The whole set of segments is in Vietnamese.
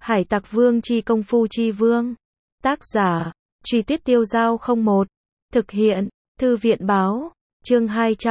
Hải Tặc Vương chi công phu chi vương. Tác giả, Truy Tuyết Tiêu Giao 01. Thực hiện, Thư viện báo. Chương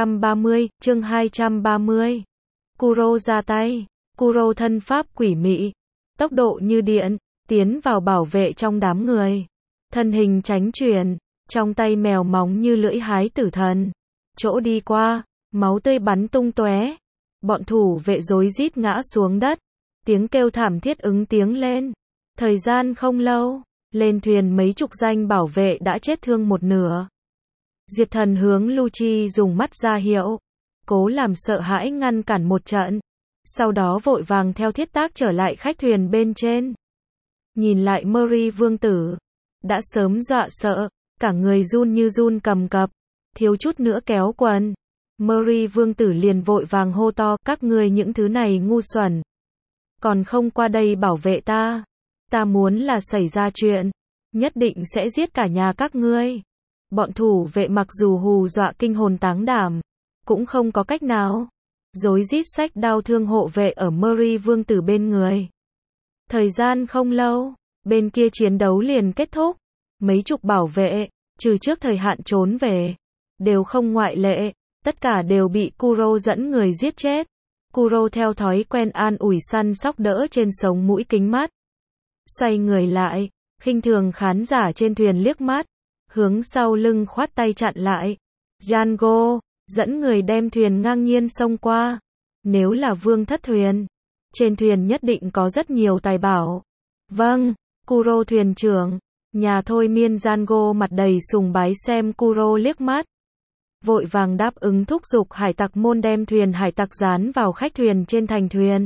230. Kuro ra tay. Kuro thân pháp quỷ mị. Tốc độ như điện, tiến vào bảo vệ trong đám người. Thân hình tránh chuyển, trong tay mèo móng như lưỡi hái tử thần. Chỗ đi qua, máu tươi bắn tung tóe. Bọn thủ vệ rối rít ngã xuống đất. Tiếng kêu thảm thiết ứng tiếng lên. Thời gian không lâu, lên thuyền mấy chục danh bảo vệ đã chết thương một nửa. Diệp Thần hướng Lucci dùng mắt ra hiệu, cố làm sợ hãi ngăn cản một trận. Sau đó vội vàng theo thiết tác trở lại khách thuyền bên trên. Nhìn lại Murray vương tử, đã sớm dọa sợ, cả người run như run cầm cập, thiếu chút nữa kéo quần. Murray vương tử liền vội vàng hô to, các ngươi những thứ này ngu xuẩn. Còn không qua đây bảo vệ ta. Ta muốn là xảy ra chuyện, nhất định sẽ giết cả nhà các ngươi. Bọn thủ vệ mặc dù hù dọa kinh hồn táng đảm, cũng không có cách nào. Rối rít xách đao thương hộ vệ ở Murray vương tử bên người. Thời gian không lâu, bên kia chiến đấu liền kết thúc. Mấy chục bảo vệ, trừ trước thời hạn trốn về, đều không ngoại lệ, tất cả đều bị Kuro dẫn người giết chết. Kuro theo thói quen an ủi săn sóc đỡ trên sống mũi kính mắt. Xoay người lại, khinh thường khán giả trên thuyền liếc mắt, hướng sau lưng khoát tay chặn lại. Django, dẫn người đem thuyền ngang nhiên xông qua. Nếu là vương thất thuyền, trên thuyền nhất định có rất nhiều tài bảo. Vâng, Kuro thuyền trưởng. Nhà thôi miên Django mặt đầy sùng bái xem Kuro liếc mắt. Vội vàng đáp ứng thúc giục hải tặc môn đem thuyền hải tặc dán vào khách thuyền trên thành thuyền.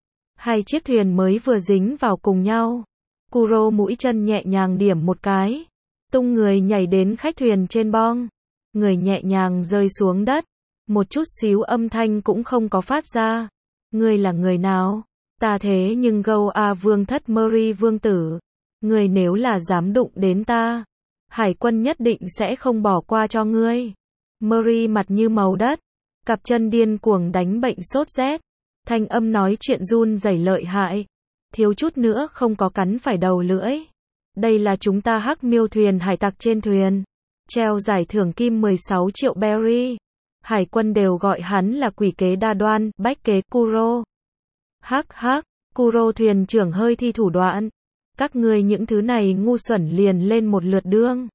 Hai chiếc thuyền mới vừa dính vào cùng nhau. Kuro mũi chân nhẹ nhàng điểm một cái, tung người nhảy đến khách thuyền trên bong. Người nhẹ nhàng rơi xuống đất, một chút xíu âm thanh cũng không có phát ra. Ngươi là người nào? Ta thế nhưng Goa vương thất Murray vương tử. Ngươi nếu là dám đụng đến ta, hải quân nhất định sẽ không bỏ qua cho ngươi. Murray mặt như màu đất, cặp chân điên cuồng đánh bệnh sốt rét. Thanh âm nói chuyện run rẩy lợi hại, thiếu chút nữa không có cắn phải đầu lưỡi. Đây là chúng ta Hắc Miêu thuyền hải tặc trên thuyền, treo giải thưởng kim 16 triệu berry. Hải quân đều gọi hắn là quỷ kế đa đoan, bách kế Kuro. Hắc hắc, Kuro thuyền trưởng hơi thi thủ đoạn. Các ngươi những thứ này ngu xuẩn liền lên một lượt đương.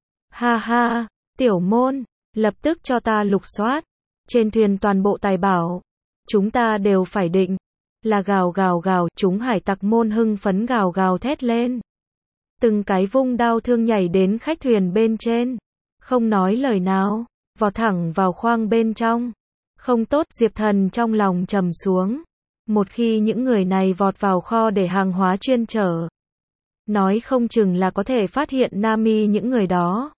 Ha ha, tiểu môn, lập tức cho ta lục soát. Trên thuyền toàn bộ tài bảo, chúng ta đều phải định. Là gào gào gào, chúng hải tặc môn hưng phấn gào gào thét lên. Từng cái vung đao thương nhảy đến khách thuyền bên trên. Không nói lời nào, vọt thẳng vào khoang bên trong. Không tốt, Diệp Thần trong lòng trầm xuống. Một khi những người này vọt vào kho để hàng hóa chuyên chở, nói không chừng là có thể phát hiện Nami những người đó.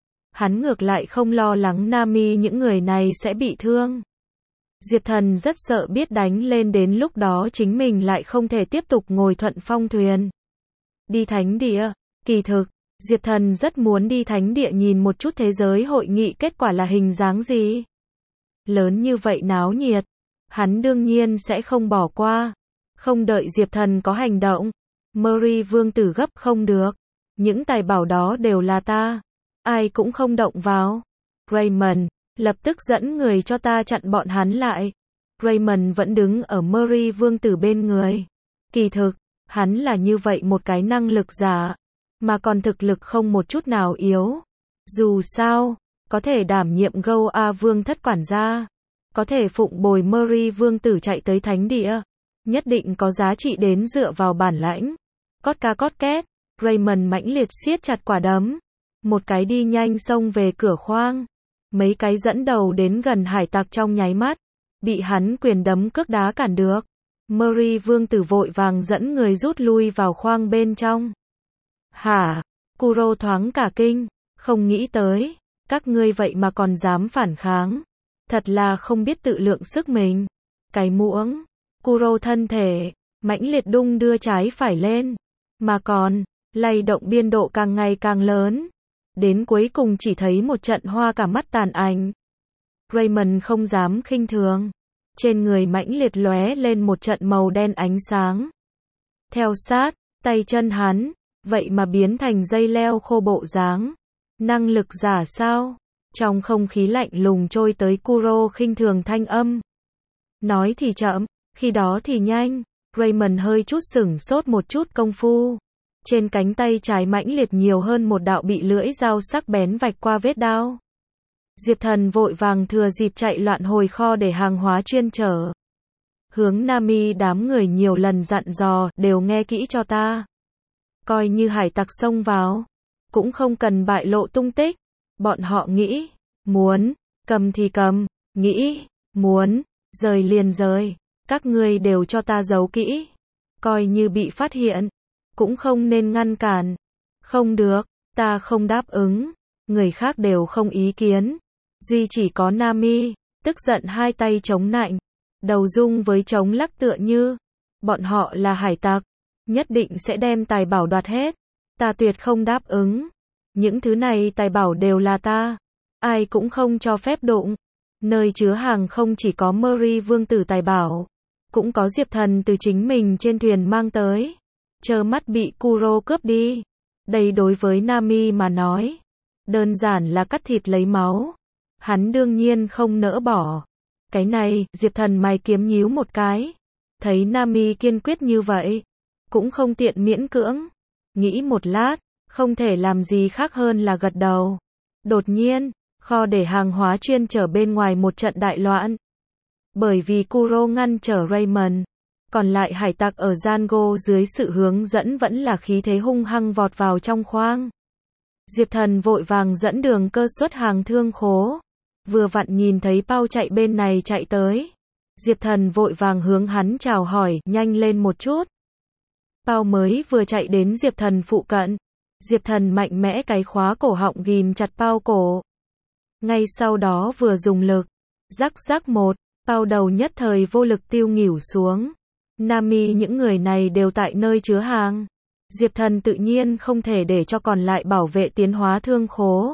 Hắn ngược lại không lo lắng Nami những người này sẽ bị thương. Diệp Thần rất sợ biết đánh lên đến lúc đó chính mình lại không thể tiếp tục ngồi thuận phong thuyền. Đi thánh địa, kỳ thực, Diệp Thần rất muốn đi thánh địa nhìn một chút thế giới hội nghị kết quả là hình dáng gì. Lớn như vậy náo nhiệt, hắn đương nhiên sẽ không bỏ qua. Không đợi Diệp Thần có hành động, Murray vương tử gấp không được. Những tài bảo đó đều là ta. Ai cũng không động vào. Raymond, lập tức dẫn người cho ta chặn bọn hắn lại. Raymond vẫn đứng ở Murray vương tử bên người. Kỳ thực, hắn là như vậy một cái năng lực giả, mà còn thực lực không một chút nào yếu. Dù sao, có thể đảm nhiệm Goa vương thất quản gia, có thể phụng bồi Murray vương tử chạy tới thánh địa, nhất định có giá trị đến dựa vào bản lãnh. Cót ca cót két, Raymond mãnh liệt siết chặt quả đấm. Một cái đi nhanh xông về cửa khoang. Mấy cái dẫn đầu đến gần hải tặc trong nháy mắt, bị hắn quyền đấm cước đá cản được. Murray vương tử vội vàng dẫn người rút lui vào khoang bên trong. Hả? Kuro thoáng cả kinh, không nghĩ tới, các ngươi vậy mà còn dám phản kháng. Thật là không biết tự lượng sức mình. Cái muỗng, Kuro thân thể, mãnh liệt đung đưa trái phải lên, mà còn, lay động biên độ càng ngày càng lớn. Đến cuối cùng chỉ thấy một trận hoa cả mắt tàn ảnh. Raymond không dám khinh thường. Trên người mãnh liệt lóe lên một trận màu đen ánh sáng. theo sát, tay chân hắn, vậy mà biến thành dây leo khô bộ dáng. Năng lực giả sao? Trong không khí lạnh lùng trôi tới Kuro khinh thường thanh âm. Nói thì chậm, khi đó thì nhanh. Raymond hơi chút sửng sốt một chút công phu. Trên cánh tay trái mãnh liệt nhiều hơn một đạo bị lưỡi dao sắc bén vạch qua vết đao. Diệp Thần vội vàng thừa dịp chạy loạn hồi kho để hàng hóa chuyên chở. Hướng Nami đám người nhiều lần dặn dò, đều nghe kỹ cho ta. Coi như hải tặc xông vào, cũng không cần bại lộ tung tích. Bọn họ nghĩ, muốn, cầm thì cầm, nghĩ, muốn, rời liền rời. Các ngươi đều cho ta giấu kỹ. Coi như bị phát hiện, cũng không nên ngăn cản. Không được, ta không đáp ứng. Người khác đều không ý kiến. Duy chỉ có Nami, tức giận hai tay chống nạnh. Đầu rung với chống lắc tựa như. Bọn họ là hải tặc. Nhất định sẽ đem tài bảo đoạt hết. Ta tuyệt không đáp ứng. Những thứ này tài bảo đều là ta. Ai cũng không cho phép đụng. Nơi chứa hàng không chỉ có Murray vương tử tài bảo. Cũng có Diệp Thần từ chính mình trên thuyền mang tới. Trơ mắt bị Kuro cướp đi. Đây đối với Nami mà nói. Đơn giản là cắt thịt lấy máu. Hắn đương nhiên không nỡ bỏ. Cái này, Diệp Thần mày kiếm nhíu một cái. Thấy Nami kiên quyết như vậy. Cũng không tiện miễn cưỡng. Nghĩ một lát, không thể làm gì khác hơn là gật đầu. Đột nhiên, kho để hàng hóa chuyên chở bên ngoài một trận đại loạn. Bởi vì Kuro ngăn trở Raymond. Còn lại hải tặc ở Django dưới sự hướng dẫn vẫn là khí thế hung hăng vọt vào trong khoang. Diệp Thần vội vàng dẫn đường cơ xuất hàng thương khố. Vừa vặn nhìn thấy Pao chạy bên này chạy tới. Diệp Thần vội vàng hướng hắn chào hỏi, nhanh lên một chút. Pao mới vừa chạy đến Diệp Thần phụ cận. Diệp Thần mạnh mẽ cái khóa cổ họng ghim chặt Pao cổ. Ngay sau đó vừa dùng lực. Rắc rắc một, Pao đầu nhất thời vô lực tiêu nghỉu xuống. Nami những người này đều tại nơi chứa hàng. Diệp Thần tự nhiên không thể để cho còn lại bảo vệ tiến hóa thương khố.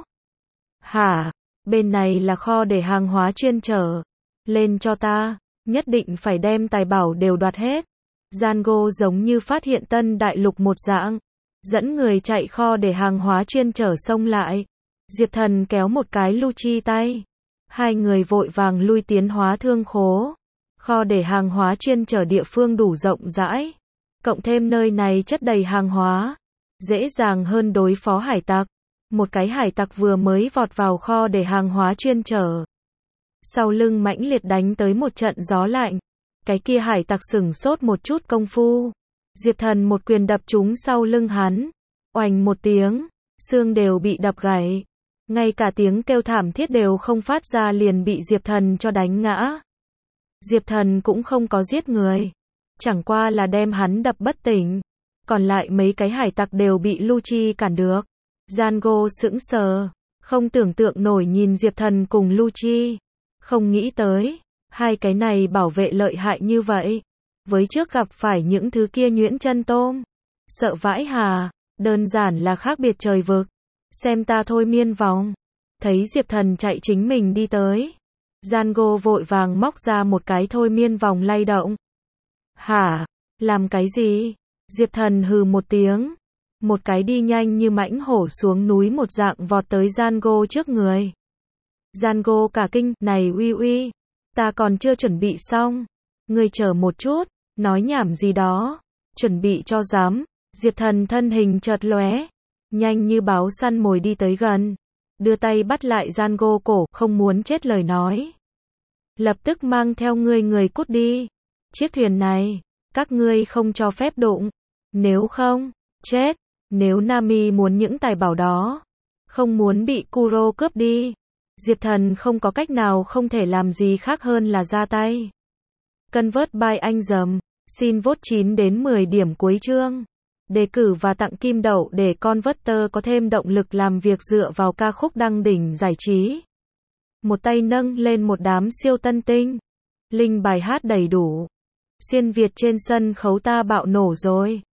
Hả? Bên này là kho để hàng hóa chuyên chở. Lên cho ta, nhất định phải đem tài bảo đều đoạt hết. Django giống như phát hiện tân đại lục một dạng. Dẫn người chạy kho để hàng hóa chuyên chở xông lại. Diệp Thần kéo một cái Lucci tay. Hai người vội vàng lui tiến hóa thương khố. Kho để hàng hóa chuyên chở địa phương đủ rộng rãi. Cộng thêm nơi này chất đầy hàng hóa. Dễ dàng hơn đối phó hải tặc. Một cái hải tặc vừa mới vọt vào kho để hàng hóa chuyên chở. Sau lưng mãnh liệt đánh tới một trận gió lạnh. Cái kia hải tặc sửng sốt một chút công phu. Diệp Thần một quyền đập trúng sau lưng hắn. Oành một tiếng. Xương đều bị đập gãy. Ngay cả tiếng kêu thảm thiết đều không phát ra liền bị Diệp Thần cho đánh ngã. Diệp Thần cũng không có giết người. Chẳng qua là đem hắn đập bất tỉnh. Còn lại mấy cái hải tặc đều bị Lucci cản được. Django sững sờ. Không tưởng tượng nổi nhìn Diệp Thần cùng Lucci. Không nghĩ tới. Hai cái này bảo vệ lợi hại như vậy. Với trước gặp phải những thứ kia nhuyễn chân tôm. Sợ vãi hà. Đơn giản là khác biệt trời vực. Xem ta thôi miên vòng. Thấy Diệp Thần chạy chính mình đi tới. Django vội vàng móc ra một cái thôi miên vòng lay động. Hả? Làm cái gì? Diệp Thần hừ một tiếng. Một cái đi nhanh như mãnh hổ xuống núi một dạng vọt tới Django trước người. Django cả kinh, này uy uy. Ta còn chưa chuẩn bị xong. Ngươi chờ một chút, nói nhảm gì đó. Chuẩn bị cho dám. Diệp Thần thân hình chợt lóe. Nhanh như báo săn mồi đi tới gần. Đưa tay bắt lại Django cổ, không muốn chết lời nói. Lập tức mang theo người cút đi. Chiếc thuyền này, các ngươi không cho phép đụng. Nếu không, chết. Nếu Nami muốn những tài bảo đó, không muốn bị Kuro cướp đi. Diệp Thần không có cách nào không thể làm gì khác hơn là ra tay. Convert by anh dầm. Xin vote 9 đến 10 điểm cuối chương. Đề cử và tặng kim đậu để Converter có thêm động lực làm việc dựa vào ca khúc đăng đỉnh giải trí. Một tay nâng lên một đám siêu tân tinh. Link bài hát đầy đủ. Xuyên Việt trên sân khấu ta bạo nổ rồi.